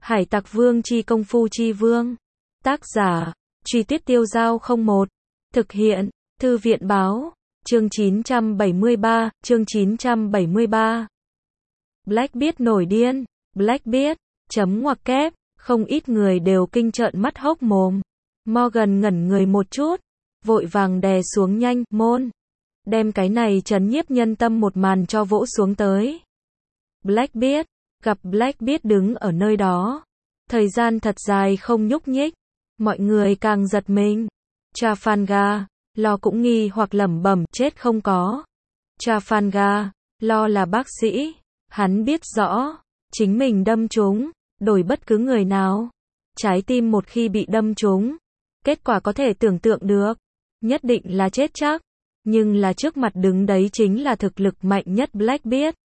Hải Tặc Vương chi công phu chi vương. Tác giả, Truy Tuyết Tiêu Dao 01. Thực hiện, Thư viện Báo. Chương 973, chương 973. Blackbeard nổi điên. Blackbeard, chấm ngoặc kép, không ít người đều kinh trợn mắt hốc mồm. Morgan ngẩn người một chút, vội vàng đè xuống nhanh, môn. Đem cái này trấn nhiếp nhân tâm một màn cho vỗ xuống tới. Blackbeard, gặp Blackbeard đứng ở nơi đó. Thời gian thật dài không nhúc nhích. Mọi người càng giật mình. Trafalgar, Lo cũng nghi hoặc lẩm bẩm chết không có. Trafalgar, Lo là bác sĩ. Hắn biết rõ, chính mình đâm trúng, đổi bất cứ người nào. Trái tim một khi bị đâm trúng, kết quả có thể tưởng tượng được. Nhất định là chết chắc. Nhưng là trước mặt đứng đấy chính là thực lực mạnh nhất Blackbeard.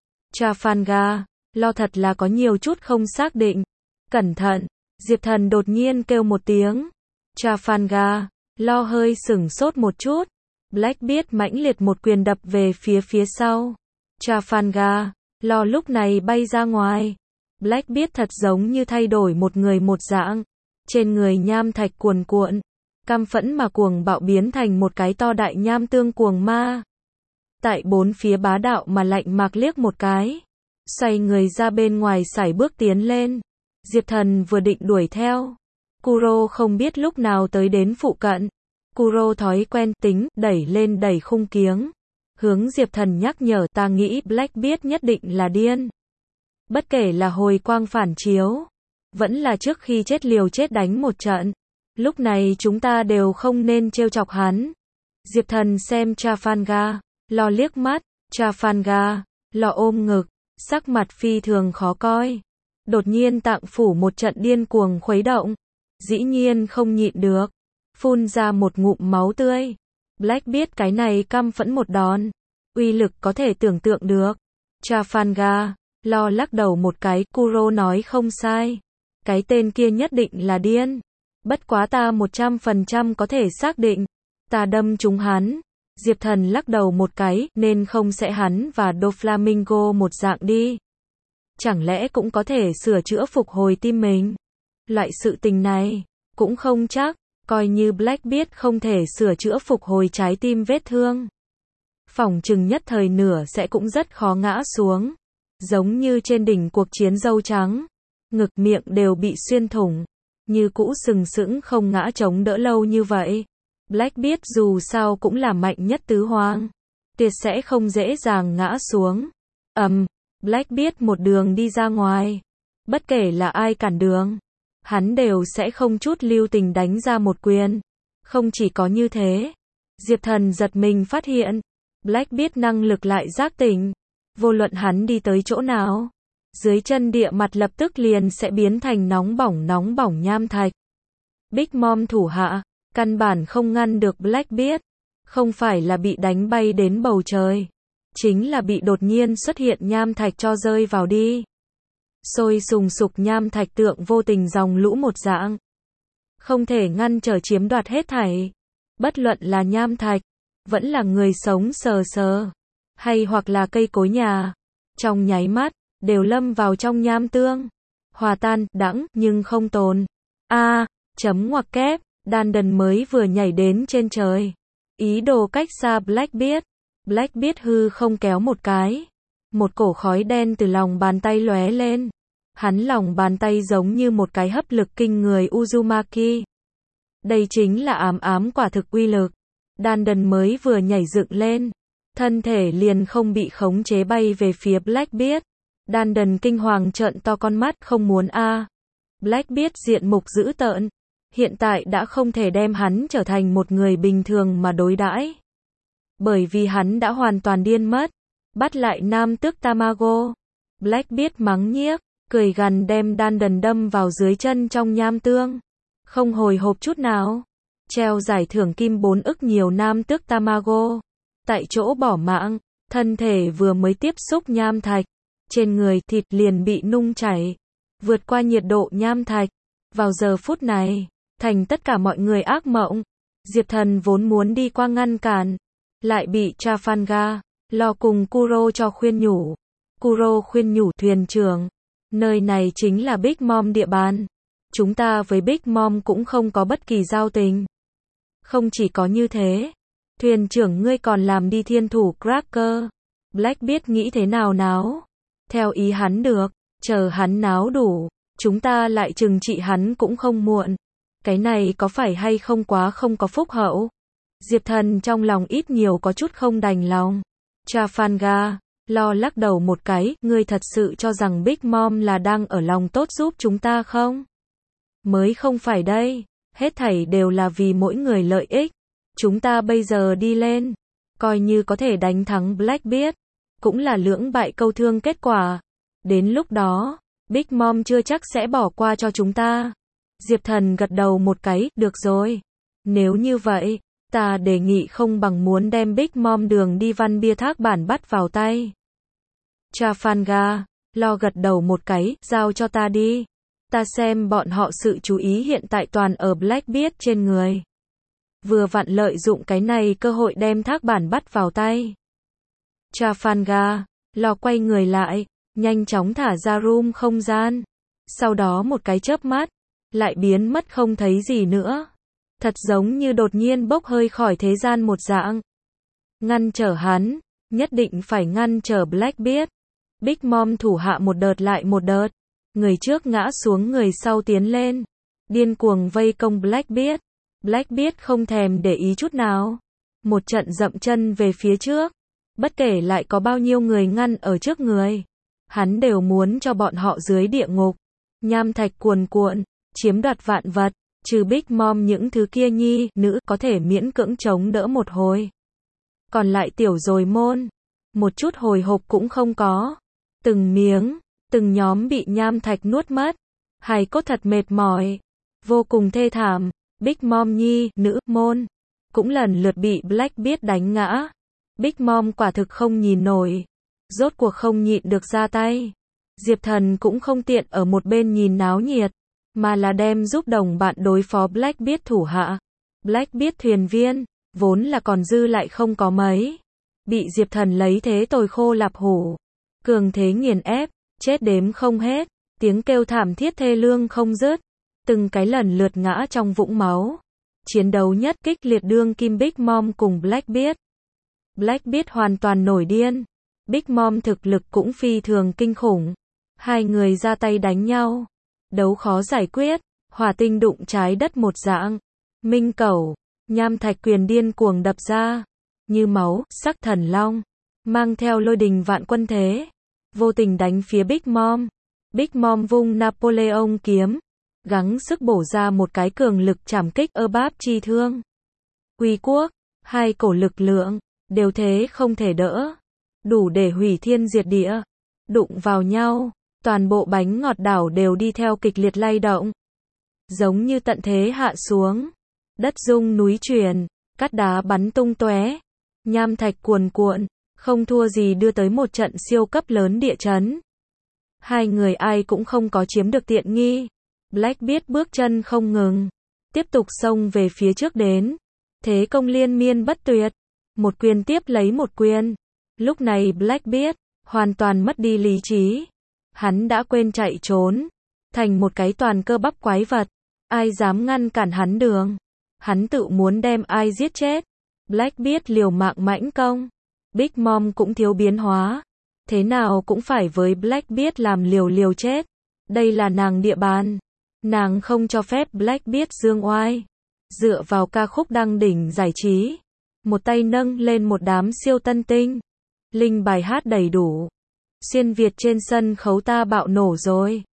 Trafalgar, Lo thật là có nhiều chút không xác định. Cẩn thận, Diệp Thần đột nhiên kêu một tiếng. Trafalgar, Lo hơi sửng sốt một chút. Blackbeard mãnh liệt một quyền đập về phía sau. Trafalgar, Lo lúc này bay ra ngoài. Blackbeard thật giống như thay đổi một người một dạng. Trên người nham thạch cuồn cuộn. Căm phẫn mà cuồng bạo biến thành một cái to đại nham tương cuồng ma. Tại bốn phía bá đạo mà lạnh mạc liếc một cái. Xoay người ra bên ngoài sải bước tiến lên. Diệp Thần vừa định đuổi theo. Kuro không biết lúc nào tới đến phụ cận. Kuro thói quen tính, đẩy lên đẩy khung kiếng. Hướng Diệp Thần nhắc nhở ta nghĩ Blackbeard nhất định là điên. Bất kể là hồi quang phản chiếu. Vẫn là trước khi chết liều chết đánh một trận. Lúc này chúng ta đều không nên trêu chọc hắn. Diệp Thần xem Trafalgar, Lo liếc mắt. Trafalgar, Lo ôm ngực. Sắc mặt phi thường khó coi. Đột nhiên tạng phủ một trận điên cuồng khuấy động. Dĩ nhiên không nhịn được. Phun ra một ngụm máu tươi. Blackbeard cái này căm phẫn một đòn. Uy lực có thể tưởng tượng được. Trafalgar, Lo lắc đầu một cái. Kuro nói không sai. Cái tên kia nhất định là điên. Bất quá ta 100% có thể xác định. Ta đâm trúng hắn. Diệp Thần lắc đầu một cái, nên không sẽ hắn và Doflamingo một dạng đi. Chẳng lẽ cũng có thể sửa chữa phục hồi tim mình? Loại sự tình này, cũng không chắc, coi như Blackbeard không thể sửa chữa phục hồi trái tim vết thương. Phỏng chừng nhất thời nửa sẽ cũng rất khó ngã xuống. Giống như trên đỉnh cuộc chiến dâu trắng. Ngực miệng đều bị xuyên thủng. Như cũ sừng sững không ngã chống đỡ lâu như vậy. Blackbeard dù sao cũng là mạnh nhất tứ hoang. Tuyệt sẽ không dễ dàng ngã xuống. Blackbeard một đường đi ra ngoài. Bất kể là ai cản đường, hắn đều sẽ không chút lưu tình đánh ra một quyền. Không chỉ có như thế, Diệp Thần giật mình phát hiện, Blackbeard năng lực lại giác tỉnh. Vô luận hắn đi tới chỗ nào, dưới chân địa mặt lập tức liền sẽ biến thành nóng bỏng nham thạch. Big Mom thủ hạ, căn bản không ngăn được Blackbeard. Không phải là bị đánh bay đến bầu trời. Chính là bị đột nhiên xuất hiện nham thạch cho rơi vào đi. Sôi sùng sục nham thạch tượng vô tình dòng lũ một dạng. Không thể ngăn trở chiếm đoạt hết thảy. Bất luận là nham thạch, vẫn là người sống sờ, hay hoặc là cây cối nhà. Trong nháy mắt, đều lâm vào trong nham tương. Hòa tan, đãng, nhưng không tồn. Chấm ngoặc kép, Dandon mới vừa nhảy đến trên trời. Ý đồ cách xa Blackbeard. Blackbeard hư không kéo một cái. Một cổ khói đen từ lòng bàn tay lóe lên. Hắn lòng bàn tay giống như một cái hấp lực kinh người Uzumaki. Đây chính là ám quả thực uy lực. Dandon mới vừa nhảy dựng lên. Thân thể liền không bị khống chế bay về phía Blackbeard. Dandon kinh hoàng trợn to con mắt không muốn Blackbeard diện mục dữ tợn. Hiện tại đã không thể đem hắn trở thành một người bình thường mà đối đãi. Bởi vì hắn đã hoàn toàn điên mất. Bắt lại nam tước Tamago. Blackbeard mắng nhiếc, cười gằn đem Dandon đâm vào dưới chân trong nham tương. Không hồi hộp chút nào. Treo giải thưởng kim 4 ức nhiều nam tước Tamago. Tại chỗ bỏ mạng, thân thể vừa mới tiếp xúc nham thạch. Trên người thịt liền bị nung chảy. Vượt qua nhiệt độ nham thạch. Vào giờ phút này, thành tất cả mọi người ác mộng. Diệp Thần vốn muốn đi qua ngăn cản. Lại bị Trafalgar, Lo cùng Kuro cho khuyên nhủ. Kuro khuyên nhủ thuyền trưởng. Nơi này chính là Big Mom địa bàn. Chúng ta với Big Mom cũng không có bất kỳ giao tình. Không chỉ có như thế, thuyền trưởng ngươi còn làm đi thiên thủ Cracker. Blackbeard nghĩ thế nào náo? Theo ý hắn được, chờ hắn náo đủ, chúng ta lại trừng trị hắn cũng không muộn. Cái này có phải hay không quá không có phúc hậu? Diệp Thần trong lòng ít nhiều có chút không đành lòng. Trafalgar, lo lắc đầu một cái, ngươi thật sự cho rằng Big Mom là đang ở lòng tốt giúp chúng ta không? Mới không phải đây, hết thảy đều là vì mỗi người lợi ích. Chúng ta bây giờ đi lên, coi như có thể đánh thắng Blackbeard, cũng là lưỡng bại câu thương kết quả. Đến lúc đó, Big Mom chưa chắc sẽ bỏ qua cho chúng ta. Diệp Thần gật đầu một cái, được rồi. Nếu như vậy, ta đề nghị không bằng muốn đem Big Mom đường đi văn bia thác bản bắt vào tay. Trafalgar, lo gật đầu một cái, giao cho ta đi. Ta xem bọn họ sự chú ý hiện tại toàn ở Blackbeard trên người. Vừa vặn lợi dụng cái này cơ hội đem thác bản bắt vào tay. Trafalgar, lo quay người lại, nhanh chóng thả ra room không gian. Sau đó một cái chớp mắt, lại biến mất không thấy gì nữa. Thật giống như đột nhiên bốc hơi khỏi thế gian một dạng. Ngăn trở hắn, nhất định phải ngăn trở Blackbeard. Big Mom thủ hạ một đợt lại một đợt. Người trước ngã xuống người sau tiến lên. Điên cuồng vây công Blackbeard. Blackbeard không thèm để ý chút nào. Một trận dậm chân về phía trước. Bất kể lại có bao nhiêu người ngăn ở trước người. Hắn đều muốn cho bọn họ dưới địa ngục. Nham thạch cuồn cuộn, chiếm đoạt vạn vật. Trừ Big Mom những thứ kia nhi, nữ có thể miễn cưỡng chống đỡ một hồi. Còn lại tiểu rồi môn. Một chút hồi hộp cũng không có. Từng miếng, từng nhóm bị nham thạch nuốt mất. Hài cốt thật mệt mỏi. Vô cùng thê thảm. Big Mom nhi, nữ, môn. Cũng lần lượt bị Blackbeard đánh ngã. Big Mom quả thực không nhìn nổi. Rốt cuộc không nhịn được ra tay. Diệp Thần cũng không tiện ở một bên nhìn náo nhiệt. Mà là đem giúp đồng bạn đối phó Blackbeard thủ hạ. Blackbeard thuyền viên, vốn là còn dư lại không có mấy. Bị Diệp Thần lấy thế tồi khô lạp hủ. Cường thế nghiền ép, chết đếm không hết. Tiếng kêu thảm thiết thê lương không dứt. Từng cái lần lượt ngã trong vũng máu. Chiến đấu nhất kích liệt đương kim Big Mom cùng Blackbeard. Blackbeard hoàn toàn nổi điên. Big Mom thực lực cũng phi thường kinh khủng. Hai người ra tay đánh nhau. Đấu khó giải quyết, hỏa tinh đụng trái đất một dạng. Minh cẩu, nham thạch quyền điên cuồng đập ra. Như máu, sắc thần long. Mang theo lôi đình vạn quân thế. Vô tình đánh phía Big Mom. Big Mom vung Napoleon kiếm. Gắng sức bổ ra một cái cường lực trảm kích ơ báp chi thương. Uy quốc, hai cổ lực lượng, đều thế không thể đỡ. Đủ để hủy thiên diệt địa. Đụng vào nhau. Toàn bộ bánh ngọt đảo đều đi theo kịch liệt lay động. Giống như tận thế hạ xuống. Đất rung núi chuyển, cát đá bắn tung tóe. Nham thạch cuồn cuộn, không thua gì đưa tới một trận siêu cấp lớn địa chấn. Hai người ai cũng không có chiếm được tiện nghi. Blackbeard bước chân không ngừng. Tiếp tục xông về phía trước đến. Thế công liên miên bất tuyệt. Một quyền tiếp lấy một quyền. Lúc này Blackbeard hoàn toàn mất đi lý trí. Hắn đã quên chạy trốn, thành một cái toàn cơ bắp quái vật. Ai dám ngăn cản hắn đường? Hắn tự muốn đem ai giết chết. Blackbeard liều mạng mãnh công. Big Mom cũng thiếu biến hóa. Thế nào cũng phải với Blackbeard làm liều chết. Đây là nàng địa bàn. Nàng không cho phép Blackbeard dương oai. Dựa vào ca khúc đăng đỉnh giải trí. Một tay nâng lên một đám siêu tân tinh. Linh bài hát đầy đủ. Xuyên Việt trên sân khấu ta bạo nổ rồi.